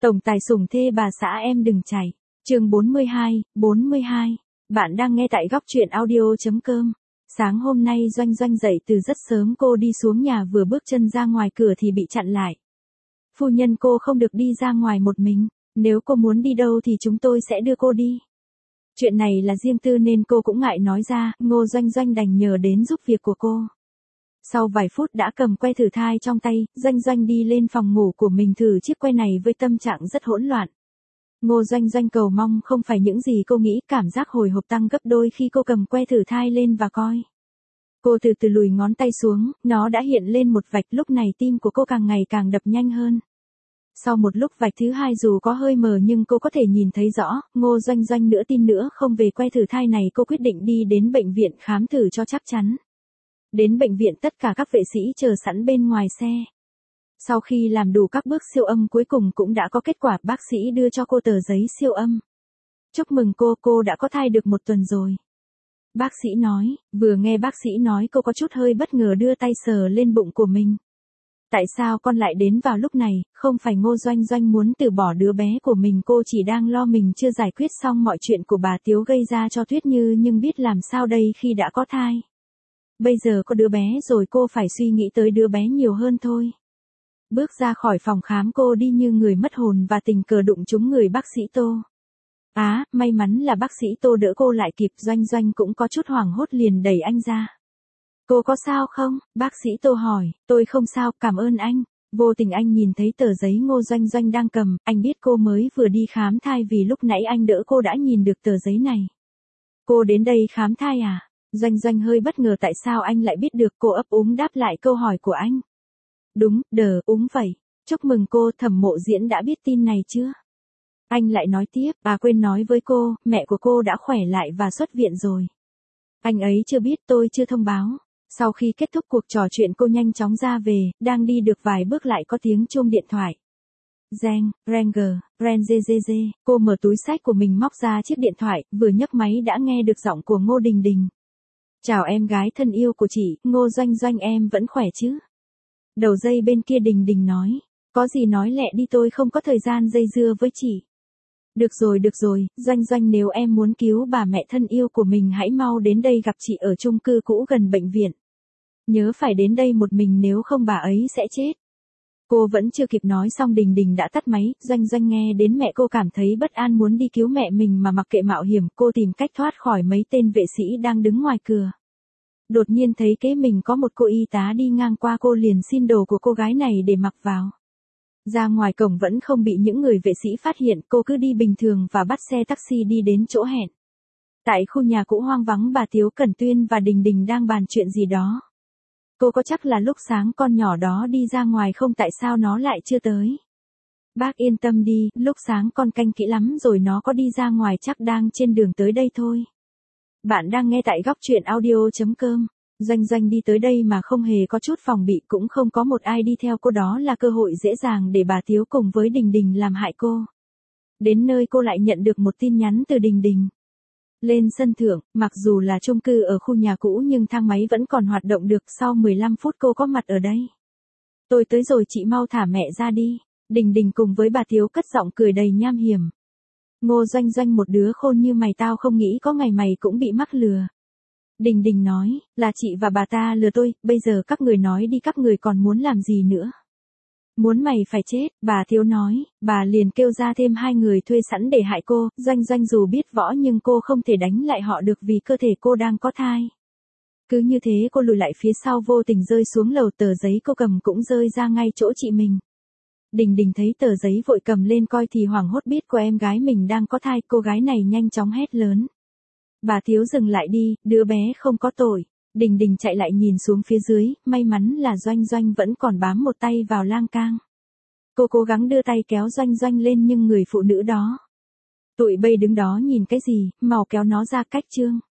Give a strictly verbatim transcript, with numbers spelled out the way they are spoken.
Tổng tài sủng thê bà xã em đừng chạy. Chương bốn mươi hai, bốn mươi hai. Bạn đang nghe tại góc truyện audio chấm com. Sáng hôm nay Doanh Doanh dậy từ rất sớm, cô đi xuống nhà vừa bước chân ra ngoài cửa thì bị chặn lại. Phu nhân, cô không được đi ra ngoài một mình, nếu cô muốn đi đâu thì chúng tôi sẽ đưa cô đi. Chuyện này là riêng tư nên cô cũng ngại nói ra, Ngô Doanh Doanh đành nhờ đến giúp việc của cô. Sau vài phút đã cầm que thử thai trong tay, Doanh Doanh đi lên phòng ngủ của mình thử chiếc que này với tâm trạng rất hỗn loạn. Ngô Doanh Doanh cầu mong không phải những gì cô nghĩ, cảm giác hồi hộp tăng gấp đôi khi cô cầm que thử thai lên và coi. Cô từ từ lùi ngón tay xuống, nó đã hiện lên một vạch, lúc này tim của cô càng ngày càng đập nhanh hơn. Sau một lúc vạch thứ hai dù có hơi mờ nhưng cô có thể nhìn thấy rõ, Ngô Doanh Doanh nữa tin nữa không về que thử thai này, cô quyết định đi đến bệnh viện khám thử cho chắc chắn. Đến bệnh viện tất cả các vệ sĩ chờ sẵn bên ngoài xe. Sau khi làm đủ các bước siêu âm cuối cùng cũng đã có kết quả, bác sĩ đưa cho cô tờ giấy siêu âm. Chúc mừng cô, cô đã có thai được một tuần rồi. Bác sĩ nói, vừa nghe bác sĩ nói cô có chút hơi bất ngờ đưa tay sờ lên bụng của mình. Tại sao con lại đến vào lúc này, không phải Ngô Doanh Doanh muốn từ bỏ đứa bé của mình, cô chỉ đang lo mình chưa giải quyết xong mọi chuyện của bà Tiếu gây ra cho Tuyết Như, nhưng biết làm sao đây khi đã có thai. Bây giờ có đứa bé rồi cô phải suy nghĩ tới đứa bé nhiều hơn thôi. Bước ra khỏi phòng khám cô đi như người mất hồn và tình cờ đụng trúng người bác sĩ Tô. Á, à, may mắn là bác sĩ Tô đỡ cô lại kịp. Doanh Doanh cũng có chút hoảng hốt liền đẩy anh ra. Cô có sao không? Bác sĩ Tô hỏi. Tôi không sao, cảm ơn anh. Vô tình anh nhìn thấy tờ giấy Ngô Doanh Doanh đang cầm, anh biết cô mới vừa đi khám thai vì lúc nãy anh đỡ cô đã nhìn được tờ giấy này. Cô đến đây khám thai à? Doanh Doanh hơi bất ngờ tại sao anh lại biết được, cô ấp úng đáp lại câu hỏi của anh. Đúng, đờ, úng vậy. Chúc mừng cô, Thẩm Mộ Diễn đã biết tin này chưa? Anh lại nói tiếp, à quên nói với cô, mẹ của cô đã khỏe lại và xuất viện rồi. Anh ấy chưa biết, tôi chưa thông báo. Sau khi kết thúc cuộc trò chuyện cô nhanh chóng ra về, đang đi được vài bước lại có tiếng chuông điện thoại. Reng, Ranger, Rengzezeze, cô mở túi xách của mình móc ra chiếc điện thoại, vừa nhấc máy đã nghe được giọng của Ngô Đình Đình. Chào em gái thân yêu của chị, Ngô Doanh Doanh em vẫn khỏe chứ? Đầu dây bên kia Đình Đình nói, có gì nói lẹ đi, tôi không có thời gian dây dưa với chị. Được rồi được rồi, Doanh Doanh, nếu em muốn cứu bà mẹ thân yêu của mình hãy mau đến đây gặp chị ở chung cư cũ gần bệnh viện. Nhớ phải đến đây một mình nếu không bà ấy sẽ chết. Cô vẫn chưa kịp nói xong Đình Đình đã tắt máy. Doanh Doanh nghe đến mẹ cô cảm thấy bất an, muốn đi cứu mẹ mình mà mặc kệ mạo hiểm, cô tìm cách thoát khỏi mấy tên vệ sĩ đang đứng ngoài cửa. Đột nhiên thấy kế mình có một cô y tá đi ngang qua, cô liền xin đồ của cô gái này để mặc vào. Ra ngoài cổng vẫn không bị những người vệ sĩ phát hiện, cô cứ đi bình thường và bắt xe taxi đi đến chỗ hẹn. Tại khu nhà cũ hoang vắng, bà Tiếu Cẩn Tuyên và Đình Đình đang bàn chuyện gì đó. Cô có chắc là lúc sáng con nhỏ đó đi ra ngoài không, tại sao nó lại chưa tới? Bác yên tâm đi, lúc sáng con canh kỹ lắm rồi, nó có đi ra ngoài chắc đang trên đường tới đây thôi. Bạn đang nghe tại góc truyện audio chấm com. Doanh Doanh đi tới đây mà không hề có chút phòng bị, cũng không có một ai đi theo cô, đó là cơ hội dễ dàng để bà Tiếu cùng với Đình Đình làm hại cô. Đến nơi cô lại nhận được một tin nhắn từ Đình Đình. Lên sân thượng, mặc dù là chung cư ở khu nhà cũ nhưng thang máy vẫn còn hoạt động được, sau mười lăm phút cô có mặt ở đây. Tôi tới rồi, chị mau thả mẹ ra đi. Đình Đình cùng với bà Tiếu cất giọng cười đầy nham hiểm. Ngô Doanh Doanh, một đứa khôn như mày tao không nghĩ có ngày mày cũng bị mắc lừa. Đình Đình nói, là chị và bà ta lừa tôi, bây giờ các người nói đi, các người còn muốn làm gì nữa? Muốn mày phải chết, bà Tiếu nói, bà liền kêu ra thêm hai người thuê sẵn để hại cô. Doanh Doanh dù biết võ nhưng cô không thể đánh lại họ được vì cơ thể cô đang có thai. Cứ như thế cô lùi lại phía sau, vô tình rơi xuống lầu, tờ giấy cô cầm cũng rơi ra ngay chỗ chị mình. Đình Đình thấy tờ giấy vội cầm lên coi thì hoảng hốt, biết của em gái mình đang có thai, cô gái này nhanh chóng hét lớn. Bà Tiếu dừng lại đi, đứa bé không có tội. Đình Đình chạy lại nhìn xuống phía dưới, may mắn là Doanh Doanh vẫn còn bám một tay vào lan can. Cô cố gắng đưa tay kéo Doanh Doanh lên nhưng người phụ nữ đó. Tụi bây đứng đó nhìn cái gì, mau kéo nó ra cách chương.